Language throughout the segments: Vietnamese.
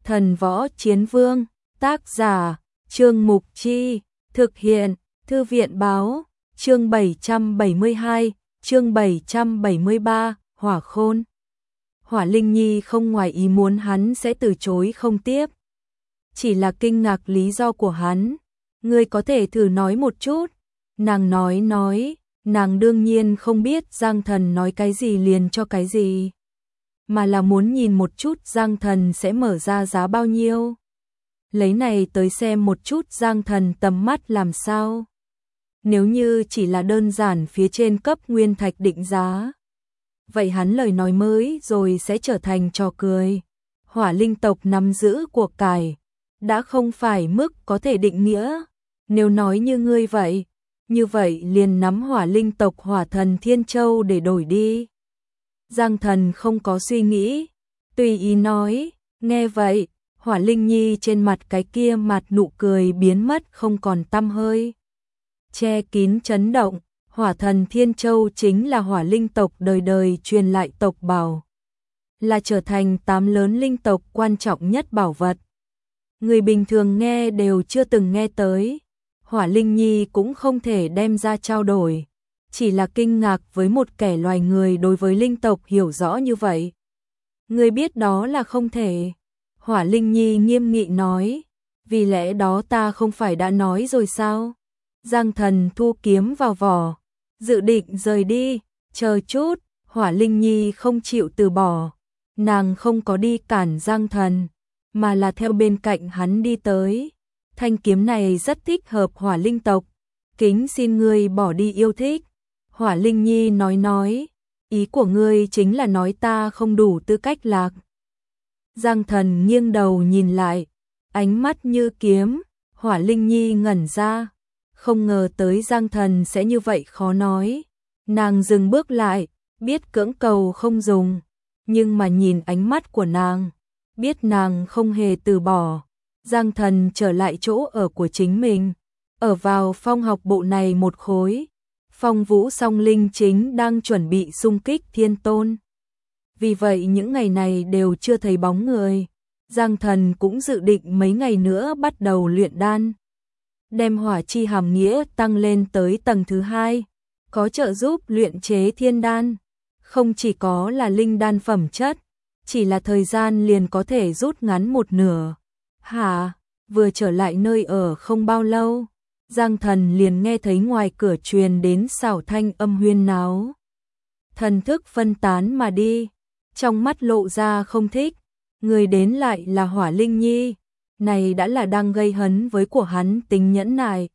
Thần Võ Chiến Vương, tác giả, Trương Mục Chi, thực hiện, Thư viện Báo, chương 772, chương 773, Hỏa Khôn. Hỏa Linh Nhi không ngoài ý muốn hắn sẽ từ chối không tiếp. Chỉ là kinh ngạc lý do của hắn. Ngươi có thể thử nói một chút. Nàng nói, nàng đương nhiên không biết Giang Thần nói cái gì liền cho cái gì. Mà là muốn nhìn một chút Giang Thần sẽ mở ra giá bao nhiêu. Lấy này tới xem một chút Giang Thần tầm mắt làm sao. Nếu như chỉ là đơn giản phía trên cấp nguyên thạch định giá, vậy hắn lời nói mới rồi sẽ trở thành trò cười. Hỏa linh tộc nắm giữ của cải, đã không phải mức có thể định nghĩa. Nếu nói như ngươi vậy, như vậy liền nắm hỏa linh tộc Hỏa Thần Thiên Châu để đổi đi. Giang Thần không có suy nghĩ, tùy ý nói. Nghe vậy, Hỏa Linh Nhi trên mặt cái kia mặt nụ cười biến mất không còn tăm hơi. Che kín chấn động, Hỏa Thần Thiên Châu chính là hỏa linh tộc đời đời truyền lại tộc bảo, là trở thành 8 lớn linh tộc quan trọng nhất bảo vật. Người bình thường nghe đều chưa từng nghe tới. Hỏa Linh Nhi cũng không thể đem ra trao đổi, chỉ là kinh ngạc với một kẻ loài người đối với linh tộc hiểu rõ như vậy. Người biết đó là không thể. Hỏa Linh Nhi nghiêm nghị nói, vì lẽ đó ta không phải đã nói rồi sao? Giang Thần thu kiếm vào vỏ, dự định rời đi. Chờ chút, Hỏa Linh Nhi không chịu từ bỏ. Nàng không có đi cản Giang Thần, mà là theo bên cạnh hắn đi tới. Thanh kiếm này rất thích hợp hỏa linh tộc, kính xin ngươi bỏ đi yêu thích. Hỏa Linh Nhi nói, ý của ngươi chính là nói ta không đủ tư cách lạc. Giang Thần nghiêng đầu nhìn lại, ánh mắt như kiếm. Hỏa Linh Nhi ngẩn ra, không ngờ tới Giang Thần sẽ như vậy khó nói. Nàng dừng bước lại, biết cưỡng cầu không dùng, nhưng mà nhìn ánh mắt của nàng, biết nàng không hề từ bỏ. Giang Thần trở lại chỗ ở của chính mình, ở vào phong học bộ này một khối. Phong Vũ Song Linh chính đang chuẩn bị xung kích Thiên Tôn. Vì vậy những ngày này đều chưa thấy bóng người. Giang Thần cũng dự định mấy ngày nữa bắt đầu luyện đan, đem hỏa chi hàm nghĩa tăng lên tới tầng thứ 2, có trợ giúp luyện chế thiên đan. Không chỉ có là linh đan phẩm chất, chỉ là thời gian liền có thể rút ngắn một nửa. Hả? Vừa trở lại nơi ở không bao lâu, Giang Thần liền nghe thấy ngoài cửa truyền đến xảo thanh âm huyên náo. Thần thức phân tán mà đi, trong mắt lộ ra không thích. Người đến lại là Hỏa Linh Nhi, này đã là đang gây hấn với của hắn tính nhẫn nại.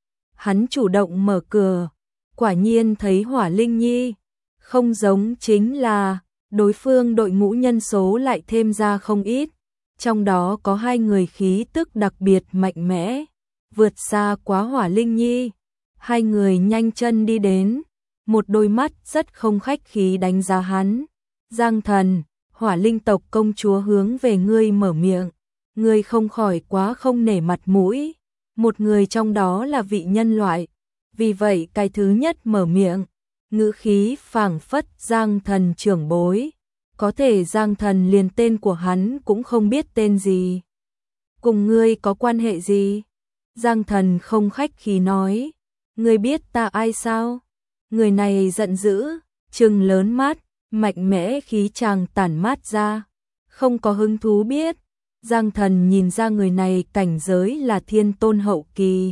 Hắn chủ động mở cửa, quả nhiên thấy Hỏa Linh Nhi, không giống chính là đối phương đội ngũ nhân số lại thêm ra không ít. Trong đó có 2 người khí tức đặc biệt mạnh mẽ, vượt xa quá Hỏa Linh Nhi. 2 người nhanh chân đi đến, một đôi mắt rất không khách khí đánh giá hắn. Giang Thần, hỏa linh tộc công chúa hướng về ngươi mở miệng, ngươi không khỏi quá không nể mặt mũi. Một người trong đó là vị nhân loại, vì vậy cái thứ nhất mở miệng, ngữ khí phảng phất Giang Thần trưởng bối. Có thể Giang Thần liền tên của hắn cũng không biết tên gì. Cùng ngươi có quan hệ gì? Giang Thần không khách khí nói, ngươi biết ta ai sao? Người này giận dữ, trừng lớn mắt, mạnh mẽ khí chàng tản mát ra, không có hứng thú biết. Giang Thần nhìn ra người này cảnh giới là thiên tôn hậu kỳ,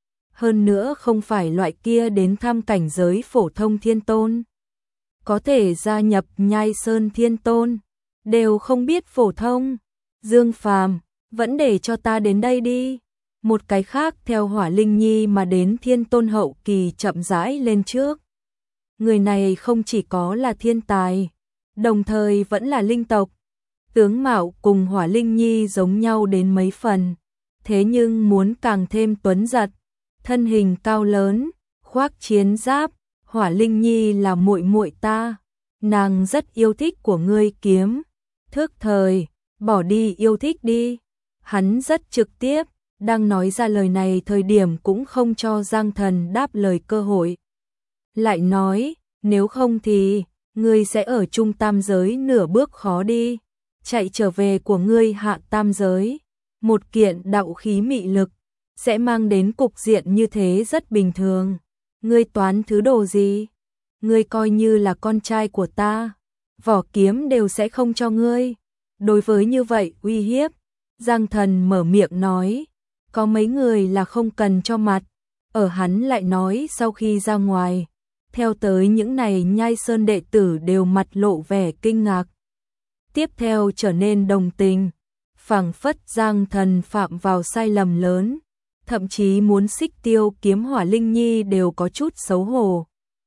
hơn nữa không phải loại kia đến thăm cảnh giới phổ thông thiên tôn, có thể gia nhập Nhai Sơn Thiên Tôn, đều không biết phổ thông. Dương Phàm, vẫn để cho ta đến đây đi. Một cái khác theo Hỏa Linh Nhi mà đến Thiên Tôn hậu kỳ chậm rãi lên trước. Người này không chỉ có là thiên tài, đồng thời vẫn là linh tộc. Tướng mạo cùng Hỏa Linh Nhi giống nhau đến mấy phần, thế nhưng muốn càng thêm tuấn giật, thân hình cao lớn, khoác chiến giáp. Hỏa Linh Nhi là muội muội ta, nàng rất yêu thích của ngươi kiếm. Thức thời, bỏ đi yêu thích đi. Hắn rất trực tiếp, đang nói ra lời này thời điểm cũng không cho Giang Thần đáp lời cơ hội. Lại nói, nếu không thì, ngươi sẽ ở trung tam giới nửa bước khó đi. chạy trở về của ngươi hạ tam giới, một kiện đạo khí mị lực, sẽ mang đến cục diện như thế rất bình thường. Ngươi toán thứ đồ gì? Ngươi coi như là con trai của ta, vỏ kiếm đều sẽ không cho ngươi. Đối với như vậy uy hiếp, Giang Thần mở miệng nói, có mấy người là không cần cho mặt, ở hắn lại nói sau khi ra ngoài, theo tới những này Nhai Sơn đệ tử đều mặt lộ vẻ kinh ngạc. Tiếp theo trở nên đồng tình, phảng phất Giang Thần phạm vào sai lầm lớn, thậm chí muốn xích tiêu kiếm Hỏa Linh Nhi đều có chút xấu hổ.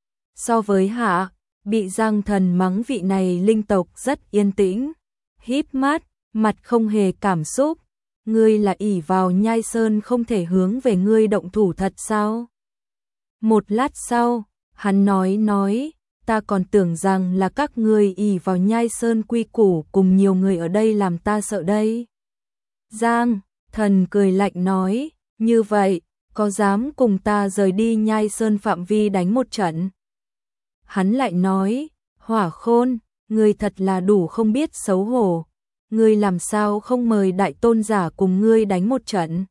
So với hạ, bị Giang Thần mắng vị này linh tộc rất yên tĩnh, híp mắt, mặt không hề cảm xúc. Ngươi là ỷ vào Nhai Sơn không thể hướng về ngươi động thủ thật sao? Một lát sau, hắn nói, ta còn tưởng rằng là các ngươi ỷ vào Nhai Sơn quy củ cùng nhiều người ở đây làm ta sợ đây. Giang Thần cười lạnh nói, như vậy, có dám cùng ta rời đi Nhai Sơn phạm vi đánh một trận? Hắn lại nói, Hỏa Khôn, ngươi thật là đủ không biết xấu hổ. Ngươi làm sao không mời đại tôn giả cùng ngươi đánh một trận?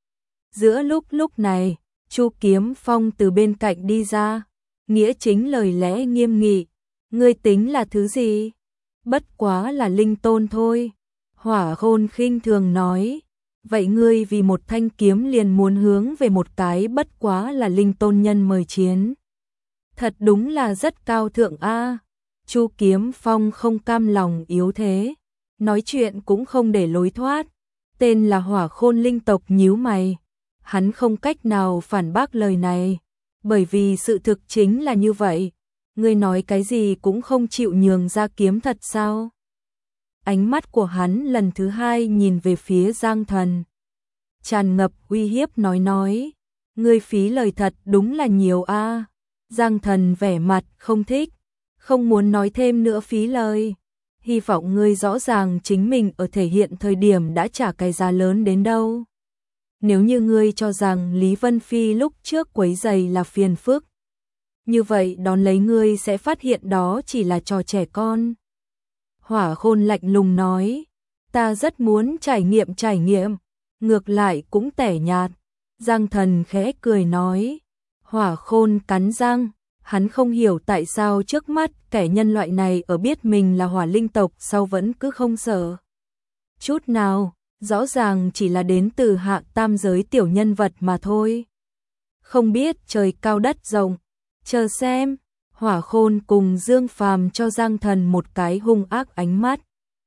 Giữa lúc này, Chu Kiếm Phong từ bên cạnh đi ra, nghĩa chính lời lẽ nghiêm nghị, ngươi tính là thứ gì? Bất quá là linh tôn thôi. Hỏa Khôn khinh thường nói, vậy ngươi vì một thanh kiếm liền muốn hướng về một cái bất quá là linh tôn nhân mời chiến. Thật đúng là rất cao thượng a. Chu Kiếm Phong không cam lòng yếu thế, nói chuyện cũng không để lối thoát. Tên là Hỏa Khôn linh tộc nhíu mày, hắn không cách nào phản bác lời này, bởi vì sự thực chính là như vậy. Ngươi nói cái gì cũng không chịu nhường ra kiếm thật sao? Ánh mắt của hắn lần thứ hai nhìn về phía Giang Thần, tràn ngập uy hiếp nói, ngươi phí lời thật đúng là nhiều a. Giang Thần vẻ mặt không thích, không muốn nói thêm nữa phí lời. Hy vọng ngươi rõ ràng chính mình ở thể hiện thời điểm đã trả cái giá lớn đến đâu. Nếu như ngươi cho rằng Lý Vân Phi lúc trước quấy giày là phiền phức, như vậy đón lấy ngươi sẽ phát hiện đó chỉ là trò trẻ con. Hỏa Khôn lạnh lùng nói, ta rất muốn trải nghiệm, ngược lại cũng tẻ nhạt. Giang Thần khẽ cười nói, Hỏa Khôn cắn răng, hắn không hiểu tại sao trước mắt kẻ nhân loại này ở biết mình là hỏa linh tộc sau vẫn cứ không sợ chút nào, rõ ràng chỉ là đến từ hạ tam giới tiểu nhân vật mà thôi. Không biết trời cao đất rộng, chờ xem. Hỏa Khôn cùng Dương Phàm cho Giang Thần một cái hung ác ánh mắt,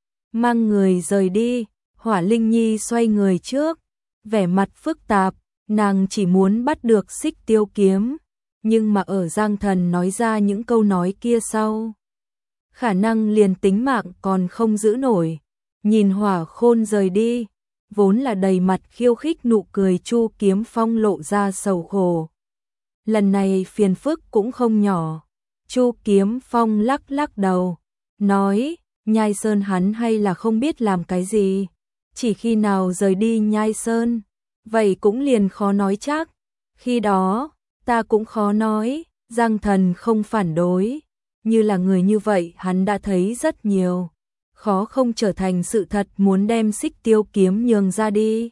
mang người rời đi. Hỏa Linh Nhi xoay người trước, vẻ mặt phức tạp, nàng chỉ muốn bắt được xích tiêu kiếm, nhưng mà ở Giang Thần nói ra những câu nói kia sau, khả năng liền tính mạng còn không giữ nổi. Nhìn Hỏa Khôn rời đi, vốn là đầy mặt khiêu khích nụ cười Chu Kiếm Phong lộ ra sầu khổ. Lần này phiền phức cũng không nhỏ. Chu Kiếm Phong lắc đầu, nói, Nhai Sơn hắn hay là không biết làm cái gì, chỉ khi nào rời đi Nhai Sơn, vậy cũng liền khó nói chắc, khi đó, ta cũng khó nói. Giang Thần không phản đối, như là người như vậy hắn đã thấy rất nhiều, khó không trở thành sự thật muốn đem xích tiêu kiếm nhường ra đi.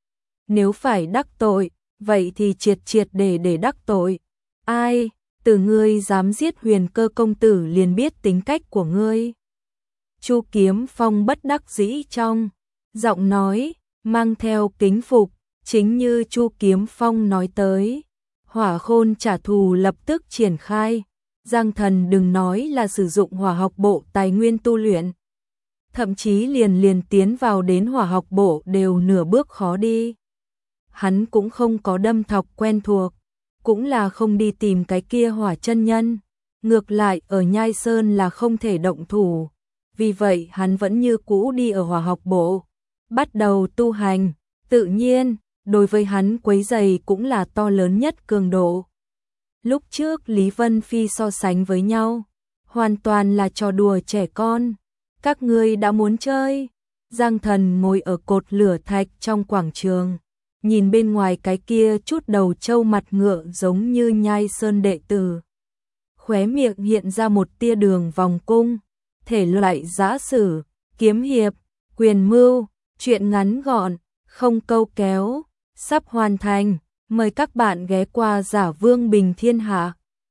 Nếu phải đắc tội, vậy thì triệt để đắc tội. Ai? Từ ngươi dám giết Huyền Cơ công tử liền biết tính cách của ngươi. Chu Kiếm Phong bất đắc dĩ trong giọng nói, mang theo kính phục, chính như Chu Kiếm Phong nói tới. Hỏa Khôn trả thù lập tức triển khai. Giang Thần đừng nói là sử dụng hỏa học bộ tài nguyên tu luyện, thậm chí liền tiến vào đến hỏa học bộ đều nửa bước khó đi. Hắn cũng không có đâm thọc quen thuộc, cũng là không đi tìm cái kia hỏa chân nhân, ngược lại ở Nhai Sơn là không thể động thủ, vì vậy hắn vẫn như cũ đi ở hỏa học bộ, bắt đầu tu hành. Tự nhiên, đối với hắn quấy rầy cũng là to lớn nhất cường độ. Lúc trước Lý Vân Phi so sánh với nhau, hoàn toàn là trò đùa trẻ con. Các ngươi đã muốn chơi. Giang Thần ngồi ở cột lửa thạch trong quảng trường, nhìn bên ngoài cái kia chút đầu trâu mặt ngựa giống như Nhai Sơn đệ tử. Khóe miệng hiện ra một tia đường vòng cung, thể loại giã sử, kiếm hiệp, Quyền mưu, chuyện ngắn gọn, không câu kéo, sắp hoàn thành. Mời các bạn ghé qua Giả Vương Bình Thiên Hạ.